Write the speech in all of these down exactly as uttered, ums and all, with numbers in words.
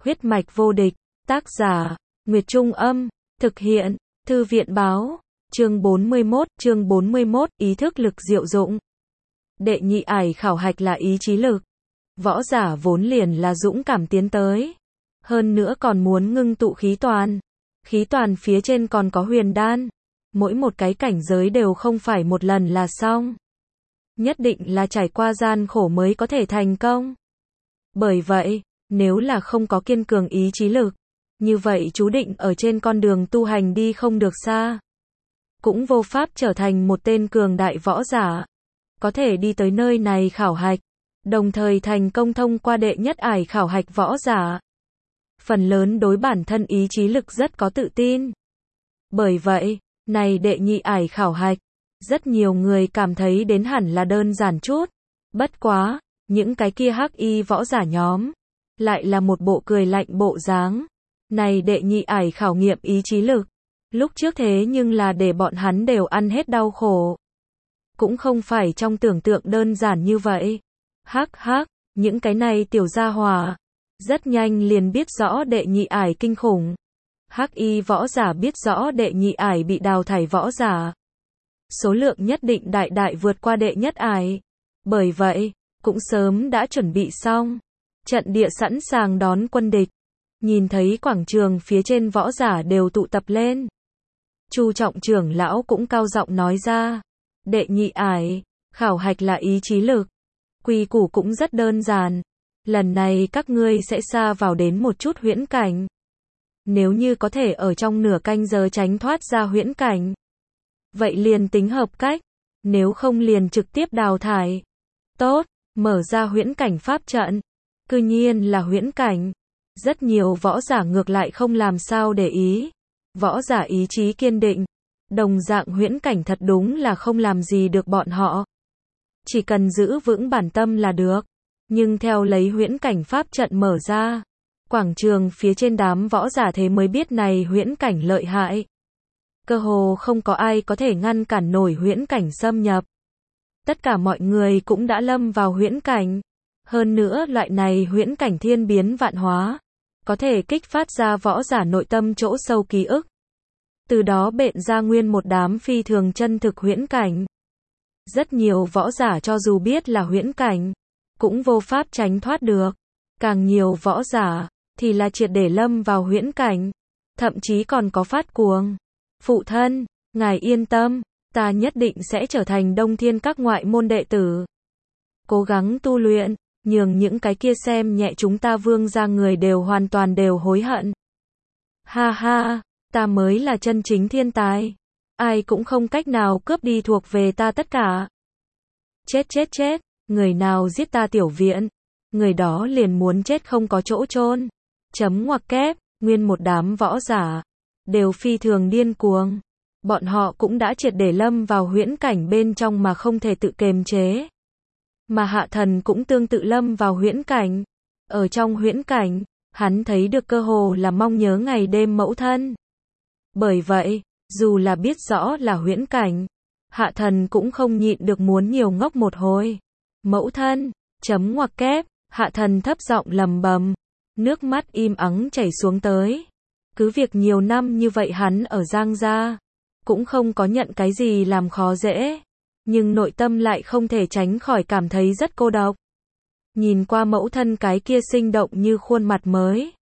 Huyết mạch vô địch, tác giả, Nguyệt Trung Âm, thực hiện, Thư viện Báo, chương bốn mươi mốt, chương bốn mươi mốt, ý thức lực diệu dụng. Đệ nhị ải khảo hạch là ý chí lực. Võ giả vốn liền là dũng cảm tiến tới. Hơn nữa còn muốn ngưng tụ khí toàn. Khí toàn phía trên còn có huyền đan. Mỗi một cái cảnh giới đều không phải một lần là xong. Nhất định là trải qua gian khổ mới có thể thành công. Bởi vậy, nếu là không có kiên cường ý chí lực, như vậy chú định ở trên con đường tu hành đi không được xa. Cũng vô pháp trở thành một tên cường đại võ giả. Có thể đi tới nơi này khảo hạch, đồng thời thành công thông qua đệ nhất ải khảo hạch võ giả. Phần lớn đối bản thân ý chí lực rất có tự tin. Bởi vậy, này đệ nhị ải khảo hạch, rất nhiều người cảm thấy đến hẳn là đơn giản chút. Bất quá, những cái kia hắc y võ giả nhóm, lại là một bộ cười lạnh bộ dáng. Này đệ nhị ải khảo nghiệm ý chí lực, lúc trước thế nhưng là để bọn hắn đều ăn hết đau khổ. Cũng không phải trong tưởng tượng đơn giản như vậy. Hắc hắc, những cái này tiểu gia hỏa, rất nhanh liền biết rõ đệ nhị ải kinh khủng. Hắc y võ giả biết rõ đệ nhị ải bị đào thải võ giả. Số lượng nhất định đại đại vượt qua đệ nhất ải. Bởi vậy, cũng sớm đã chuẩn bị xong. Trận địa sẵn sàng đón quân địch. Nhìn thấy quảng trường phía trên võ giả đều tụ tập lên. Chu trọng trưởng lão cũng cao giọng nói ra. Đệ nhị ải, khảo hạch là ý chí lực. Quy củ cũng rất đơn giản. Lần này các ngươi sẽ xa vào đến một chút huyễn cảnh. Nếu như có thể ở trong nửa canh giờ tránh thoát ra huyễn cảnh, vậy liền tính hợp cách. Nếu không liền trực tiếp đào thải. Tốt, mở ra huyễn cảnh pháp trận. Cư nhiên là huyễn cảnh. Rất nhiều võ giả ngược lại không làm sao để ý. Võ giả ý chí kiên định. Đồng dạng huyễn cảnh thật đúng là không làm gì được bọn họ. Chỉ cần giữ vững bản tâm là được. Nhưng theo lấy huyễn cảnh pháp trận mở ra, quảng trường phía trên đám võ giả thế mới biết này huyễn cảnh lợi hại. Cơ hồ không có ai có thể ngăn cản nổi huyễn cảnh xâm nhập. Tất cả mọi người cũng đã lâm vào huyễn cảnh. Hơn nữa loại này huyễn cảnh thiên biến vạn hóa, có thể kích phát ra võ giả nội tâm chỗ sâu ký ức. Từ đó bện ra nguyên một đám phi thường chân thực huyễn cảnh. Rất nhiều võ giả cho dù biết là huyễn cảnh, cũng vô pháp tránh thoát được. Càng nhiều võ giả, thì là triệt để lâm vào huyễn cảnh. Thậm chí còn có phát cuồng. Phụ thân, ngài yên tâm, ta nhất định sẽ trở thành Đông Thiên các ngoại môn đệ tử. Cố gắng tu luyện, nhường những cái kia xem nhẹ chúng ta vương gia người đều hoàn toàn đều hối hận. Ha ha, ta mới là chân chính thiên tài. Ai cũng không cách nào cướp đi thuộc về ta tất cả. Chết chết chết, người nào giết ta tiểu viện, người đó liền muốn chết không có chỗ chôn. Chấm ngoặc kép, nguyên một đám võ giả, đều phi thường điên cuồng. Bọn họ cũng đã triệt để lâm vào huyễn cảnh bên trong mà không thể tự kiềm chế. Mà Hạ Thần cũng tương tự lâm vào huyễn cảnh. Ở trong huyễn cảnh, hắn thấy được cơ hồ là mong nhớ ngày đêm mẫu thân. Bởi vậy, dù là biết rõ là huyễn cảnh, Hạ Thần cũng không nhịn được muốn nhiều ngốc một hồi. Mẫu thân, chấm ngoặc kép, Hạ Thần thấp giọng lầm bầm, nước mắt im ắng chảy xuống tới. Cứ việc nhiều năm như vậy hắn ở Giang gia, cũng không có nhận cái gì làm khó dễ, nhưng nội tâm lại không thể tránh khỏi cảm thấy rất cô độc. Nhìn qua mẫu thân cái kia sinh động như khuôn mặt mới,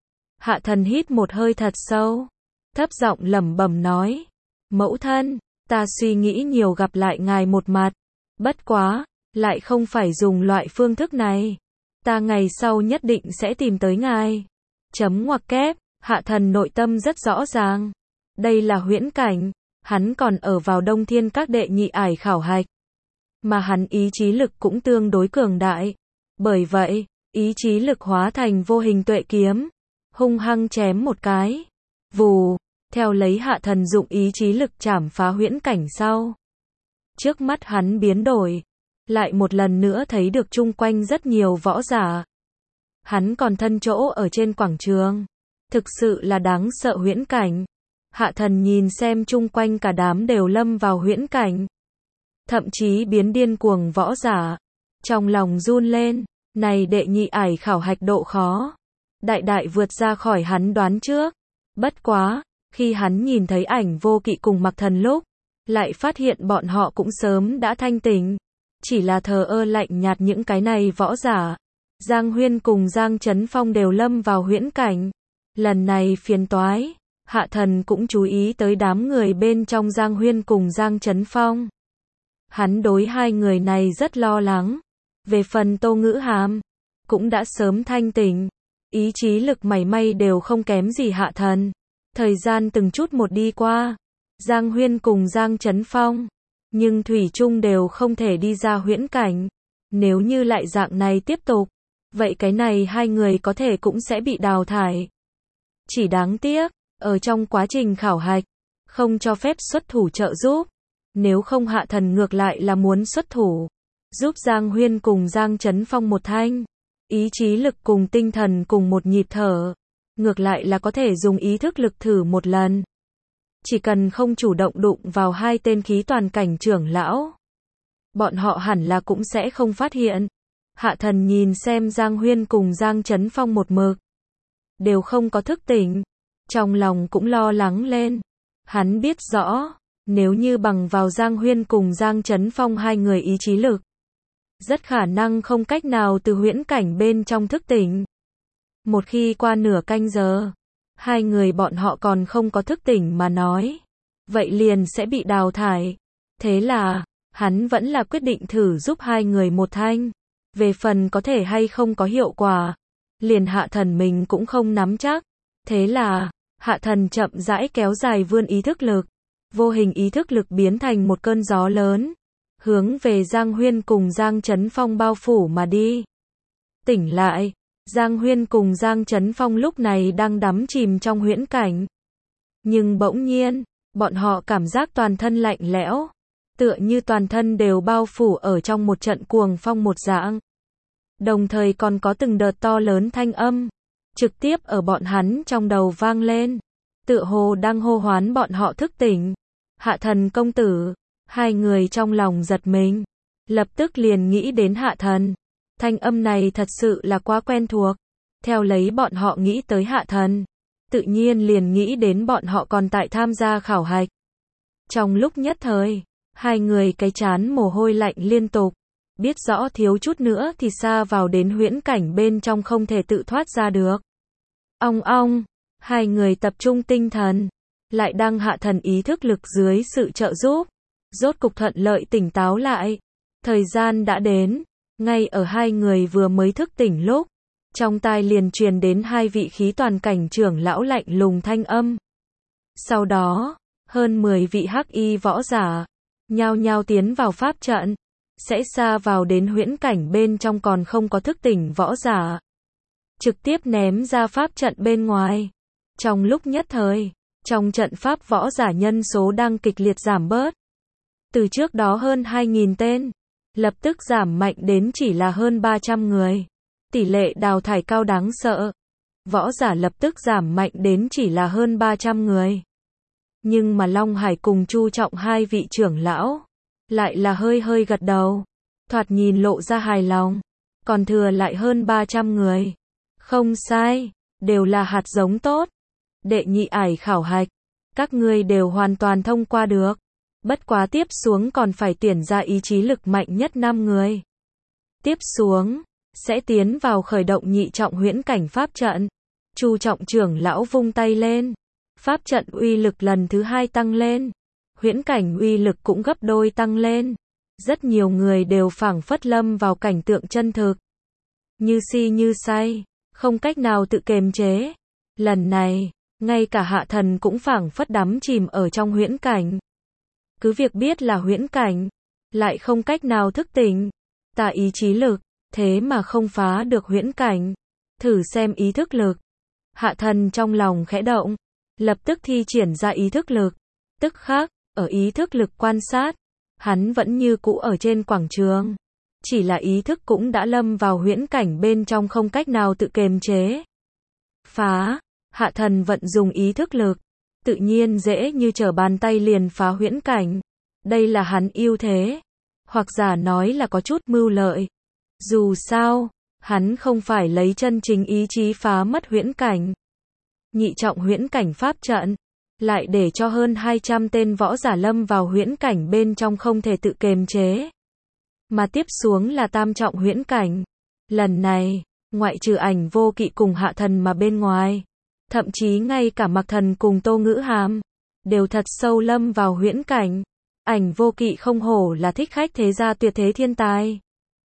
Hạ Thần hít một hơi thật sâu, thấp giọng lẩm bẩm nói, mẫu thân, ta suy nghĩ nhiều gặp lại ngài một mặt, bất quá, lại không phải dùng loại phương thức này. Ta ngày sau nhất định sẽ tìm tới ngài. Chấm ngoặc kép, Hạ Thần nội tâm rất rõ ràng. Đây là huyễn cảnh, hắn còn ở vào Đông Thiên các đệ nhị ải khảo hạch. Mà hắn ý chí lực cũng tương đối cường đại. Bởi vậy, ý chí lực hóa thành vô hình tuệ kiếm, hung hăng chém một cái. Vù, theo lấy Hạ Thần dụng ý chí lực chảm phá huyễn cảnh sau. Trước mắt hắn biến đổi. Lại một lần nữa thấy được chung quanh rất nhiều võ giả. Hắn còn thân chỗ ở trên quảng trường. Thực sự là đáng sợ huyễn cảnh. Hạ Thần nhìn xem chung quanh cả đám đều lâm vào huyễn cảnh. Thậm chí biến điên cuồng võ giả. Trong lòng run lên. Này đệ nhị ải khảo hạch độ khó. đại đại vượt ra khỏi hắn đoán trước. Bất quá, khi hắn nhìn thấy ảnh Vô Kỵ cùng Mặc Thần lúc, lại phát hiện bọn họ cũng sớm đã thanh tỉnh. Chỉ là thờ ơ lạnh nhạt những cái này võ giả. Giang Huyên cùng Giang Chấn Phong đều lâm vào huyễn cảnh. Lần này phiền toái, Hạ Thần cũng chú ý tới đám người bên trong Giang Huyên cùng Giang Chấn Phong. Hắn đối hai người này rất lo lắng. Về phần Tô Ngữ Hàm, cũng đã sớm thanh tỉnh. Ý chí lực mảy may đều không kém gì Hạ Thần. Thời gian từng chút một đi qua. Giang Huyên cùng Giang Chấn Phong. Nhưng thủy chung đều không thể đi ra huyễn cảnh. Nếu như lại dạng này tiếp tục, vậy cái này hai người có thể cũng sẽ bị đào thải. Chỉ đáng tiếc, ở trong quá trình khảo hạch, không cho phép xuất thủ trợ giúp. Nếu không Hạ Thần ngược lại là muốn xuất thủ, giúp Giang Huyên cùng Giang Chấn Phong một thanh. Ý chí lực cùng tinh thần cùng một nhịp thở. Ngược lại là có thể dùng ý thức lực thử một lần. Chỉ cần không chủ động đụng vào hai tên khí toàn cảnh trưởng lão, bọn họ hẳn là cũng sẽ không phát hiện. Hạ Thần nhìn xem Giang Huyên cùng Giang Chấn Phong một mực đều không có thức tỉnh, trong lòng cũng lo lắng lên. Hắn biết rõ, nếu như bằng vào Giang Huyên cùng Giang Chấn Phong hai người ý chí lực, rất khả năng không cách nào từ huyễn cảnh bên trong thức tỉnh. Một khi qua nửa canh giờ, hai người bọn họ còn không có thức tỉnh mà nói, vậy liền sẽ bị đào thải. Thế là, hắn vẫn là quyết định thử giúp hai người một thanh. Về phần có thể hay không có hiệu quả, liền Hạ Thần mình cũng không nắm chắc. Thế là, Hạ Thần chậm rãi kéo dài vươn ý thức lực. Vô hình ý thức lực biến thành một cơn gió lớn, hướng về Giang Huyên cùng Giang Chấn Phong bao phủ mà đi. Tỉnh lại, Giang Huyên cùng Giang Chấn Phong lúc này đang đắm chìm trong huyễn cảnh. Nhưng bỗng nhiên, bọn họ cảm giác toàn thân lạnh lẽo, tựa như toàn thân đều bao phủ ở trong một trận cuồng phong một dạng. Đồng thời còn có từng đợt to lớn thanh âm, trực tiếp ở bọn hắn trong đầu vang lên, tựa hồ đang hô hoán bọn họ thức tỉnh. Hạ Thần công tử, hai người trong lòng giật mình, lập tức liền nghĩ đến Hạ Thần. Thanh âm này thật sự là quá quen thuộc. Theo lấy bọn họ nghĩ tới Hạ Thần, tự nhiên liền nghĩ đến bọn họ còn tại tham gia khảo hạch. Trong lúc nhất thời, hai người cái chán mồ hôi lạnh liên tục, biết rõ thiếu chút nữa thì xa vào đến huyễn cảnh bên trong không thể tự thoát ra được. Ong ong, hai người tập trung tinh thần, lại đang Hạ Thần ý thức lực dưới sự trợ giúp, rốt cục thuận lợi tỉnh táo lại. Thời gian đã đến, ngay ở hai người vừa mới thức tỉnh lúc, trong tai liền truyền đến hai vị khí toàn cảnh trưởng lão lạnh lùng thanh âm. Sau đó, hơn mười vị hắc y võ giả, nhao nhao tiến vào pháp trận, sẽ xa vào đến huyễn cảnh bên trong còn không có thức tỉnh võ giả. Trực tiếp ném ra pháp trận bên ngoài. Trong lúc nhất thời, trong trận pháp võ giả nhân số đang kịch liệt giảm bớt. Từ trước đó hơn hai nghìn tên, lập tức giảm mạnh đến chỉ là hơn ba trăm người. Tỷ lệ đào thải cao đáng sợ. Võ giả lập tức giảm mạnh đến chỉ là hơn ba trăm người. Nhưng mà Long Hải cùng Chu Trọng hai vị trưởng lão, lại là hơi hơi gật đầu. Thoạt nhìn lộ ra hài lòng. Còn thừa lại hơn ba trăm người. Không sai, đều là hạt giống tốt. Đệ nhị ải khảo hạch, các ngươi đều hoàn toàn thông qua được. Bất quá tiếp xuống còn phải tuyển ra ý chí lực mạnh nhất năm người. Tiếp xuống, sẽ tiến vào khởi động nhị trọng huyễn cảnh pháp trận. Chu Trọng trưởng lão vung tay lên. Pháp trận uy lực lần thứ hai tăng lên. Huyễn cảnh uy lực cũng gấp đôi tăng lên. Rất nhiều người đều phảng phất lâm vào cảnh tượng chân thực. Như si như say, không cách nào tự kiềm chế. Lần này, ngay cả Hạ Thần cũng phảng phất đắm chìm ở trong huyễn cảnh. Cứ việc biết là huyễn cảnh, lại không cách nào thức tỉnh. Ta ý chí lực, thế mà không phá được huyễn cảnh. Thử xem ý thức lực. Hạ Thần trong lòng khẽ động, lập tức thi triển ra ý thức lực. Tức khắc, ở ý thức lực quan sát, hắn vẫn như cũ ở trên quảng trường. Chỉ là ý thức cũng đã lâm vào huyễn cảnh bên trong không cách nào tự kiềm chế. Phá, Hạ Thần vận dùng ý thức lực, tự nhiên dễ như trở bàn tay liền phá huyễn cảnh. Đây là hắn ưu thế, hoặc giả nói là có chút mưu lợi. Dù sao, Hắn không phải lấy chân chính ý chí phá mất huyễn cảnh. Nhị trọng huyễn cảnh pháp trận, lại để cho hơn hai trăm tên võ giả lâm vào huyễn cảnh bên trong không thể tự kiềm chế. Mà tiếp xuống là tam trọng huyễn cảnh. Lần này, ngoại trừ Ảnh Vô Kỵ cùng Hạ Thần mà bên ngoài, thậm chí ngay cả Mạc Thần cùng Tô Ngữ Hàm, đều thật sâu lâm vào huyễn cảnh. Ảnh Vô Kỵ không hổ là thích khách thế gia tuyệt thế thiên tài.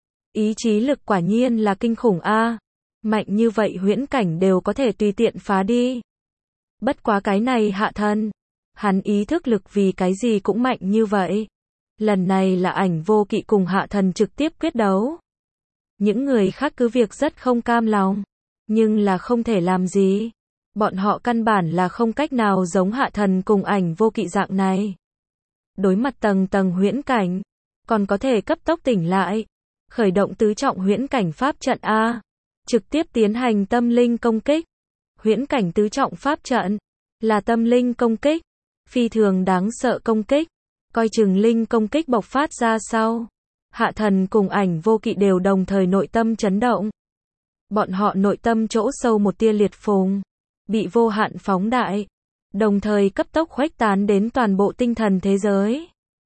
Ý chí lực quả nhiên là kinh khủng a. Mạnh như vậy huyễn cảnh đều có thể tùy tiện phá đi. Bất quá cái này Hạ Thần, hắn ý thức lực vì cái gì cũng mạnh như vậy. Lần này là Ảnh Vô Kỵ cùng Hạ Thần trực tiếp quyết đấu. Những người khác cứ việc rất không cam lòng, nhưng là không thể làm gì. Bọn họ căn bản là không cách nào giống Hạ Thần cùng Ảnh Vô Kỵ dạng này. Đối mặt tầng tầng huyễn cảnh, còn có thể cấp tốc tỉnh lại. Khởi động tứ trọng huyễn cảnh pháp trận A. Trực tiếp tiến hành tâm linh công kích. Huyễn cảnh tứ trọng pháp trận là tâm linh công kích, phi thường đáng sợ công kích. Coi chừng linh công kích bộc phát ra sau, Hạ Thần cùng Ảnh Vô Kỵ đều đồng thời nội tâm chấn động. Bọn họ nội tâm chỗ sâu một tia liệt phùng, bị vô hạn phóng đại, đồng thời cấp tốc khuếch tán đến toàn bộ tinh thần thế giới.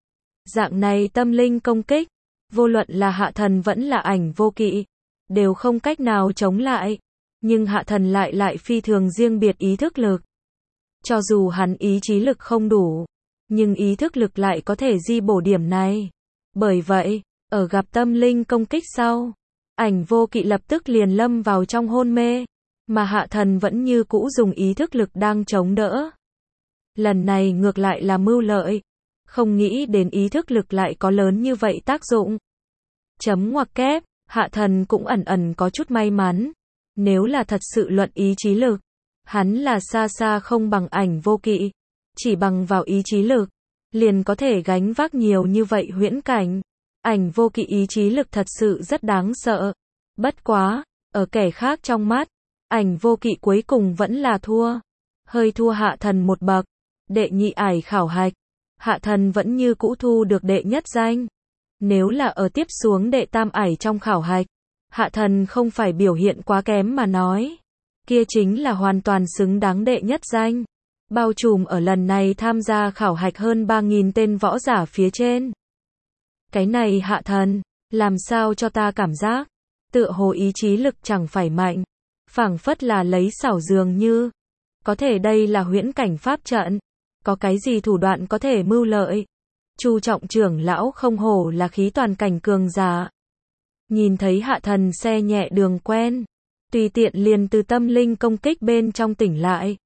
Dạng này tâm linh công kích, vô luận là Hạ Thần vẫn là Ảnh Vô Kỵ, đều không cách nào chống lại. Nhưng Hạ Thần lại lại phi thường riêng biệt ý thức lực. Cho dù hắn ý chí lực không đủ, nhưng ý thức lực lại có thể di bổ điểm này. Bởi vậy, ở gặp tâm linh công kích sau, Ảnh Vô Kỵ lập tức liền lâm vào trong hôn mê, mà Hạ Thần vẫn như cũ dùng ý thức lực đang chống đỡ. Lần này ngược lại là mưu lợi, không nghĩ đến ý thức lực lại có lớn như vậy tác dụng. Chấm ngoặc kép, Hạ Thần cũng ẩn ẩn có chút may mắn. Nếu là thật sự luận ý chí lực, hắn là xa xa không bằng Ảnh Vô Kỵ. Chỉ bằng vào ý chí lực, liền có thể gánh vác nhiều như vậy huyễn cảnh. Ảnh Vô Kỵ ý chí lực thật sự rất đáng sợ. Bất quá, ở kẻ khác trong mắt, Ảnh Vô Kỵ cuối cùng vẫn là thua. Hơi thua Hạ Thần một bậc. Đệ nhị ải khảo hạch, Hạ Thần vẫn như cũ thu được đệ nhất danh. Nếu là ở tiếp xuống đệ tam ải trong khảo hạch, Hạ Thần không phải biểu hiện quá kém mà nói, kia chính là hoàn toàn xứng đáng đệ nhất danh. Bao trùm ở lần này tham gia khảo hạch hơn ba nghìn tên võ giả phía trên. Cái này Hạ Thần, làm sao cho ta cảm giác, tựa hồ ý chí lực chẳng phải mạnh, phảng phất là lấy xảo dường như. Có thể đây là huyễn cảnh pháp trận, có cái gì thủ đoạn có thể mưu lợi. Chu trọng trưởng lão không hổ là khí toàn cảnh cường giả. Nhìn thấy Hạ Thần xe nhẹ đường quen, tùy tiện liền từ tâm linh công kích bên trong tỉnh lại.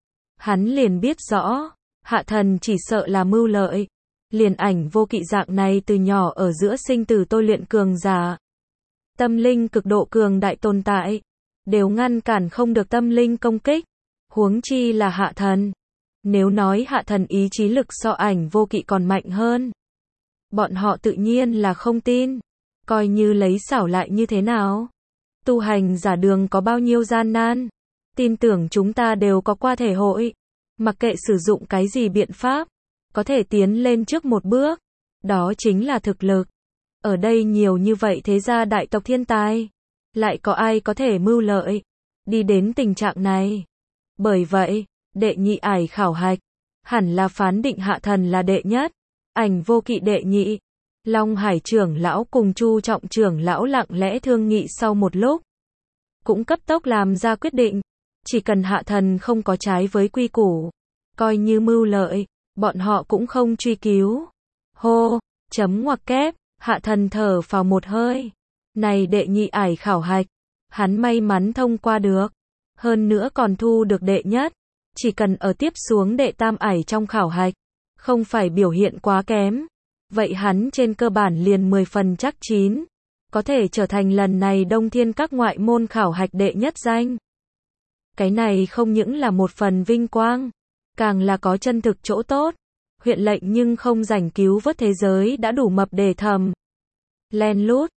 Hắn liền biết rõ, Hạ Thần chỉ sợ là mưu lợi. Liền Ảnh Vô Kỵ dạng này từ nhỏ ở giữa sinh tử tôi luyện cường giả, tâm linh cực độ cường đại tồn tại, đều ngăn cản không được tâm linh công kích. Huống chi là Hạ Thần. Nếu nói Hạ Thần ý chí lực so Ảnh Vô Kỵ còn mạnh hơn, bọn họ tự nhiên là không tin. Coi như lấy xảo lại như thế nào? Tu hành giả đường có bao nhiêu gian nan? Tin tưởng chúng ta đều có qua thể hội. Mặc kệ sử dụng cái gì biện pháp, có thể tiến lên trước một bước. Đó chính là thực lực. Ở đây nhiều như vậy thế gia đại tộc thiên tài, lại có ai có thể mưu lợi, đi đến tình trạng này? Bởi vậy, đệ nhị ải khảo hạch, hẳn là phán định Hạ Thần là đệ nhất, Ảnh Vô Kỵ đệ nhị. Long Hải trưởng lão cùng Chu trọng trưởng lão lặng lẽ thương nghị sau một lúc, cũng cấp tốc làm ra quyết định. Chỉ cần Hạ Thần không có trái với quy củ, coi như mưu lợi, bọn họ cũng không truy cứu. Hô, chấm ngoặc kép, Hạ Thần thở phào một hơi. Này đệ nhị ải khảo hạch, hắn may mắn thông qua được, hơn nữa còn thu được đệ nhất. Chỉ cần ở tiếp xuống đệ tam ải trong khảo hạch, không phải biểu hiện quá kém, vậy hắn trên cơ bản liền mười phần chắc chín, có thể trở thành lần này Đông Thiên các ngoại môn khảo hạch đệ nhất danh. Cái này không những là một phần vinh quang, càng là có chân thực chỗ tốt. Huyện lệnh nhưng không rảnh cứu vớt thế giới đã đủ mập để thầm. Len lút,